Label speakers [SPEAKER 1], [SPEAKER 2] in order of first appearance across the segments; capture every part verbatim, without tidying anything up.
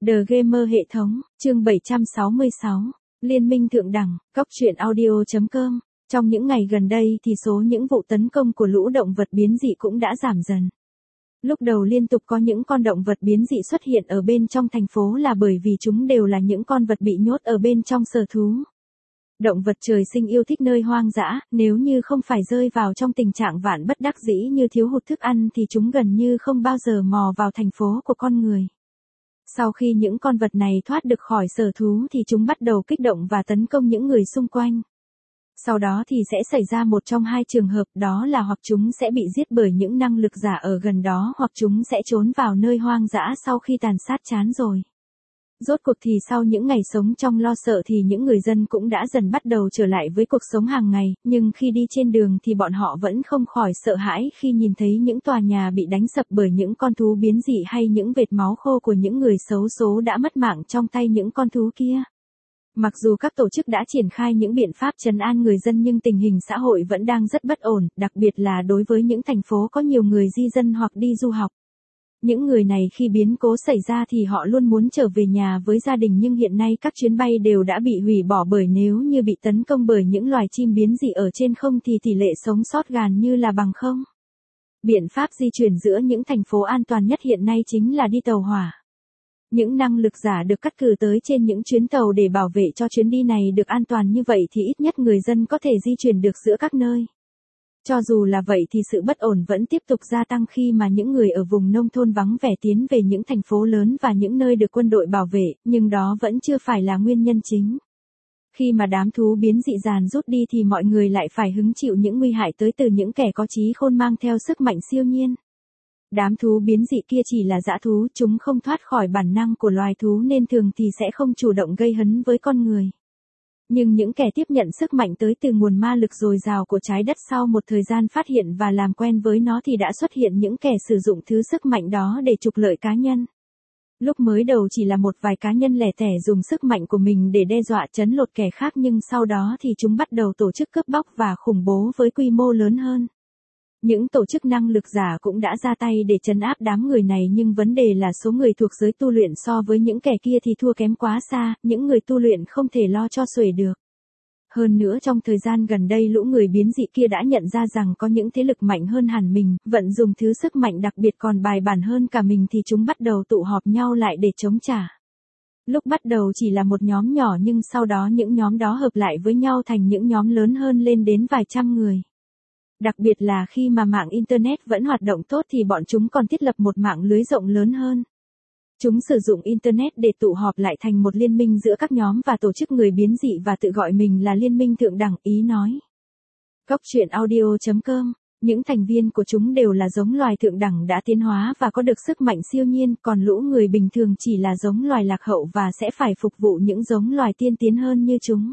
[SPEAKER 1] The Gamer hệ thống, chương bảy trăm sáu mươi sáu, Liên minh thượng đẳng, cóc truyện audio chấm com. Trong những ngày gần đây thì số những vụ tấn công của lũ động vật biến dị cũng đã giảm dần. Lúc đầu liên tục có những con động vật biến dị xuất hiện ở bên trong thành phố là bởi vì chúng đều là những con vật bị nhốt ở bên trong sở thú. Động vật trời sinh yêu thích nơi hoang dã, nếu như không phải rơi vào trong tình trạng vạn bất đắc dĩ như thiếu hụt thức ăn thì chúng gần như không bao giờ mò vào thành phố của con người. Sau khi những con vật này thoát được khỏi sở thú thì chúng bắt đầu kích động và tấn công những người xung quanh. Sau đó thì sẽ xảy ra một trong hai trường hợp, đó là hoặc chúng sẽ bị giết bởi những năng lực giả ở gần đó hoặc chúng sẽ trốn vào nơi hoang dã sau khi tàn sát chán rồi. Rốt cuộc thì sau những ngày sống trong lo sợ thì những người dân cũng đã dần bắt đầu trở lại với cuộc sống hàng ngày, nhưng khi đi trên đường thì bọn họ vẫn không khỏi sợ hãi khi nhìn thấy những tòa nhà bị đánh sập bởi những con thú biến dị hay những vệt máu khô của những người xấu số đã mất mạng trong tay những con thú kia. Mặc dù các tổ chức đã triển khai những biện pháp trấn an người dân nhưng tình hình xã hội vẫn đang rất bất ổn, đặc biệt là đối với những thành phố có nhiều người di dân hoặc đi du học. Những người này khi biến cố xảy ra thì họ luôn muốn trở về nhà với gia đình, nhưng hiện nay các chuyến bay đều đã bị hủy bỏ bởi nếu như bị tấn công bởi những loài chim biến dị ở trên không thì tỷ lệ sống sót gần như là bằng không. Biện pháp di chuyển giữa những thành phố an toàn nhất hiện nay chính là đi tàu hỏa. Những năng lực giả được cắt cử tới trên những chuyến tàu để bảo vệ cho chuyến đi này được an toàn, như vậy thì ít nhất người dân có thể di chuyển được giữa các nơi. Cho dù là vậy thì sự bất ổn vẫn tiếp tục gia tăng khi mà những người ở vùng nông thôn vắng vẻ tiến về những thành phố lớn và những nơi được quân đội bảo vệ, nhưng đó vẫn chưa phải là nguyên nhân chính. Khi mà đám thú biến dị dàn rút đi thì mọi người lại phải hứng chịu những nguy hại tới từ những kẻ có trí khôn mang theo sức mạnh siêu nhiên. Đám thú biến dị kia chỉ là dã thú, chúng không thoát khỏi bản năng của loài thú nên thường thì sẽ không chủ động gây hấn với con người. Nhưng những kẻ tiếp nhận sức mạnh tới từ nguồn ma lực dồi dào của trái đất sau một thời gian phát hiện và làm quen với nó thì đã xuất hiện những kẻ sử dụng thứ sức mạnh đó để trục lợi cá nhân. Lúc mới đầu chỉ là một vài cá nhân lẻ tẻ dùng sức mạnh của mình để đe dọa trấn lột kẻ khác, nhưng sau đó thì chúng bắt đầu tổ chức cướp bóc và khủng bố với quy mô lớn hơn. Những tổ chức năng lực giả cũng đã ra tay để trấn áp đám người này, nhưng vấn đề là số người thuộc giới tu luyện so với những kẻ kia thì thua kém quá xa, những người tu luyện không thể lo cho xuể được. Hơn nữa trong thời gian gần đây lũ người biến dị kia đã nhận ra rằng có những thế lực mạnh hơn hẳn mình, vận dùng thứ sức mạnh đặc biệt còn bài bản hơn cả mình thì chúng bắt đầu tụ họp nhau lại để chống trả. Lúc bắt đầu chỉ là một nhóm nhỏ nhưng sau đó những nhóm đó hợp lại với nhau thành những nhóm lớn hơn lên đến vài trăm người. Đặc biệt là khi mà mạng Internet vẫn hoạt động tốt thì bọn chúng còn thiết lập một mạng lưới rộng lớn hơn. Chúng sử dụng Internet để tụ họp lại thành một liên minh giữa các nhóm và tổ chức người biến dị và tự gọi mình là Liên minh thượng đẳng, ý nói. cóc truyện audio chấm com. Những thành viên của chúng đều là giống loài thượng đẳng đã tiến hóa và có được sức mạnh siêu nhiên, còn lũ người bình thường chỉ là giống loài lạc hậu và sẽ phải phục vụ những giống loài tiên tiến hơn như chúng.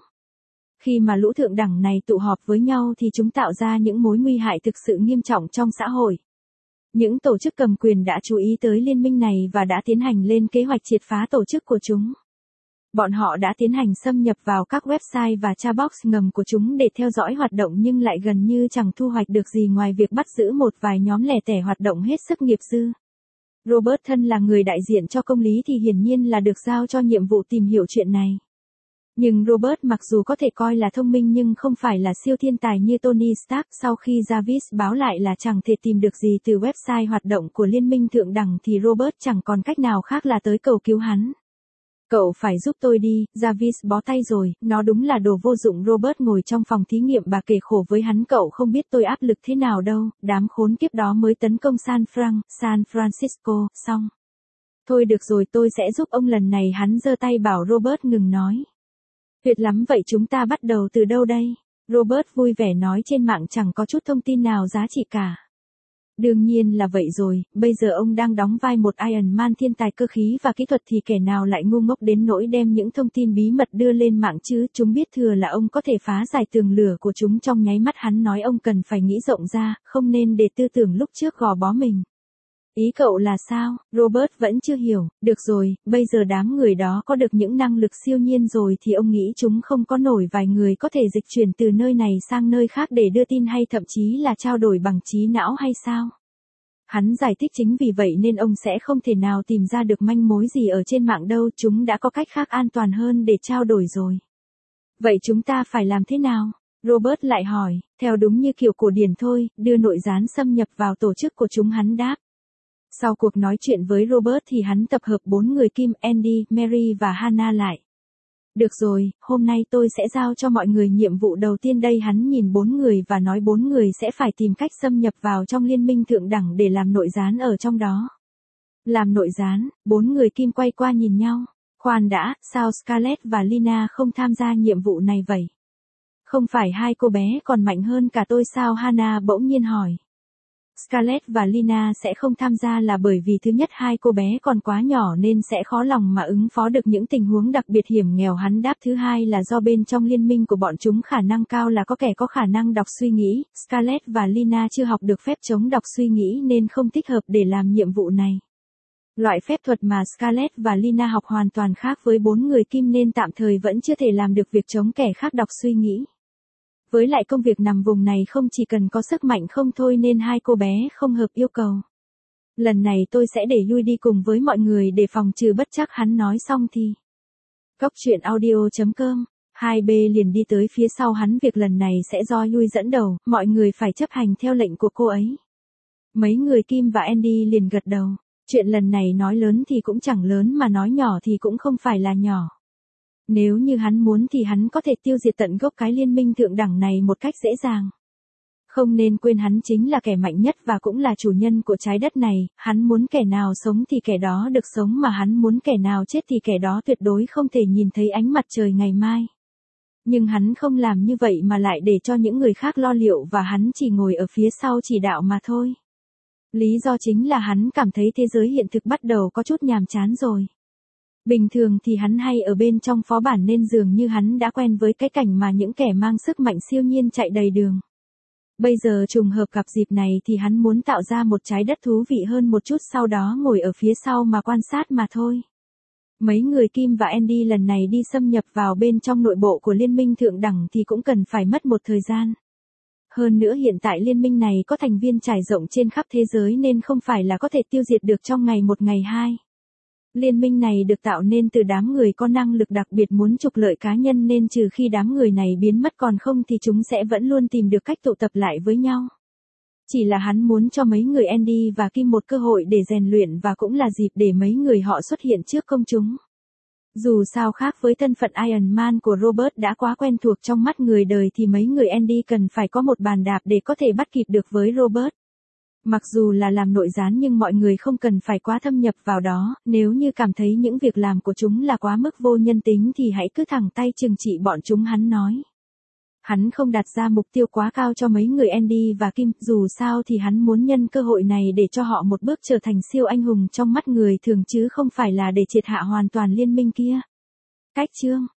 [SPEAKER 1] Khi mà lũ thượng đẳng này tụ họp với nhau thì chúng tạo ra những mối nguy hại thực sự nghiêm trọng trong xã hội. Những tổ chức cầm quyền đã chú ý tới liên minh này và đã tiến hành lên kế hoạch triệt phá tổ chức của chúng. Bọn họ đã tiến hành xâm nhập vào các website và chatbox ngầm của chúng để theo dõi hoạt động, nhưng lại gần như chẳng thu hoạch được gì ngoài việc bắt giữ một vài nhóm lẻ tẻ hoạt động hết sức nghiệp dư. Robert thân là người đại diện cho công lý thì hiển nhiên là được giao cho nhiệm vụ tìm hiểu chuyện này. Nhưng Robert mặc dù có thể coi là thông minh nhưng không phải là siêu thiên tài như Tony Stark. Sau khi Jarvis báo lại là chẳng thể tìm được gì từ website hoạt động của Liên minh thượng đẳng thì Robert chẳng còn cách nào khác là tới cầu cứu hắn. Cậu phải giúp tôi đi, Jarvis bó tay rồi, nó đúng là đồ vô dụng. Robert ngồi trong phòng thí nghiệm và kể khổ với hắn, cậu không biết tôi áp lực thế nào đâu, đám khốn kiếp đó mới tấn công San Fran, San Francisco, xong. Thôi được rồi, tôi sẽ giúp ông lần này, hắn giơ tay bảo Robert ngừng nói. Tuyệt lắm, vậy chúng ta bắt đầu từ đâu đây? Robert vui vẻ nói, trên mạng chẳng có chút thông tin nào giá trị cả. Đương nhiên là vậy rồi, bây giờ ông đang đóng vai một Iron Man thiên tài cơ khí và kỹ thuật thì kẻ nào lại ngu ngốc đến nỗi đem những thông tin bí mật đưa lên mạng chứ, chúng biết thừa là ông có thể phá giải tường lửa của chúng trong nháy mắt. Hắn nói ông cần phải nghĩ rộng ra, không nên để tư tưởng lúc trước gò bó mình. Ý cậu là sao? Robert vẫn chưa hiểu. Được rồi, bây giờ đám người đó có được những năng lực siêu nhiên rồi thì ông nghĩ chúng không có nổi vài người có thể dịch chuyển từ nơi này sang nơi khác để đưa tin hay thậm chí là trao đổi bằng trí não hay sao? Hắn giải thích chính vì vậy nên ông sẽ không thể nào tìm ra được manh mối gì ở trên mạng đâu, chúng đã có cách khác an toàn hơn để trao đổi rồi. Vậy chúng ta phải làm thế nào? Robert lại hỏi, theo đúng như kiểu cổ điển thôi, đưa nội gián xâm nhập vào tổ chức của chúng, hắn đáp. Sau cuộc nói chuyện với Robert thì hắn tập hợp bốn người Kim, Andy, Mary và Hannah lại. Được rồi, hôm nay tôi sẽ giao cho mọi người nhiệm vụ đầu tiên đây. Hắn nhìn bốn người và nói bốn người sẽ phải tìm cách xâm nhập vào trong liên minh thượng đẳng để làm nội gián ở trong đó. Làm nội gián, bốn người Kim quay qua nhìn nhau. Khoan đã, sao Scarlett và Lina không tham gia nhiệm vụ này vậy? Không phải hai cô bé còn mạnh hơn cả tôi sao? Hannah bỗng nhiên hỏi. Scarlett và Lina sẽ không tham gia là bởi vì thứ nhất hai cô bé còn quá nhỏ nên sẽ khó lòng mà ứng phó được những tình huống đặc biệt hiểm nghèo, hắn đáp. Thứ hai là do bên trong liên minh của bọn chúng khả năng cao là có kẻ có khả năng đọc suy nghĩ, Scarlett và Lina chưa học được phép chống đọc suy nghĩ nên không thích hợp để làm nhiệm vụ này. Loại phép thuật mà Scarlett và Lina học hoàn toàn khác với bốn người Kim nên tạm thời vẫn chưa thể làm được việc chống kẻ khác đọc suy nghĩ. Với lại công việc nằm vùng này không chỉ cần có sức mạnh không thôi nên hai cô bé không hợp yêu cầu. Lần này tôi sẽ để Yui đi cùng với mọi người để phòng trừ bất trắc. Hắn nói xong thì Cóc truyện audio chấm com, hai B liền đi tới phía sau hắn. Việc lần này sẽ do Yui dẫn đầu, mọi người phải chấp hành theo lệnh của cô ấy. Mấy người Kim và Andy liền gật đầu. Chuyện lần này nói lớn thì cũng chẳng lớn mà nói nhỏ thì cũng không phải là nhỏ. Nếu như hắn muốn thì hắn có thể tiêu diệt tận gốc cái liên minh thượng đẳng này một cách dễ dàng. Không nên quên hắn chính là kẻ mạnh nhất và cũng là chủ nhân của trái đất này, hắn muốn kẻ nào sống thì kẻ đó được sống mà hắn muốn kẻ nào chết thì kẻ đó tuyệt đối không thể nhìn thấy ánh mặt trời ngày mai. Nhưng hắn không làm như vậy mà lại để cho những người khác lo liệu và hắn chỉ ngồi ở phía sau chỉ đạo mà thôi. Lý do chính là hắn cảm thấy thế giới hiện thực bắt đầu có chút nhàm chán rồi. Bình thường thì hắn hay ở bên trong phó bản nên dường như hắn đã quen với cái cảnh mà những kẻ mang sức mạnh siêu nhiên chạy đầy đường. Bây giờ trùng hợp gặp dịp này thì hắn muốn tạo ra một trái đất thú vị hơn một chút, sau đó ngồi ở phía sau mà quan sát mà thôi. Mấy người Kim và Andy lần này đi xâm nhập vào bên trong nội bộ của liên minh thượng đẳng thì cũng cần phải mất một thời gian. Hơn nữa hiện tại liên minh này có thành viên trải rộng trên khắp thế giới nên không phải là có thể tiêu diệt được trong ngày một ngày hai. Liên minh này được tạo nên từ đám người có năng lực đặc biệt muốn trục lợi cá nhân nên trừ khi đám người này biến mất còn không thì chúng sẽ vẫn luôn tìm được cách tụ tập lại với nhau. Chỉ là hắn muốn cho mấy người Andy và Kim một cơ hội để rèn luyện và cũng là dịp để mấy người họ xuất hiện trước công chúng. Dù sao khác với thân phận Iron Man của Robert đã quá quen thuộc trong mắt người đời thì mấy người Andy cần phải có một bàn đạp để có thể bắt kịp được với Robert. Mặc dù là làm nội gián nhưng mọi người không cần phải quá thâm nhập vào đó, nếu như cảm thấy những việc làm của chúng là quá mức vô nhân tính thì hãy cứ thẳng tay trừng trị bọn chúng, hắn nói. Hắn không đặt ra mục tiêu quá cao cho mấy người Andy và Kim, dù sao thì hắn muốn nhân cơ hội này để cho họ một bước trở thành siêu anh hùng trong mắt người thường chứ không phải là để triệt hạ hoàn toàn liên minh kia. Cách chương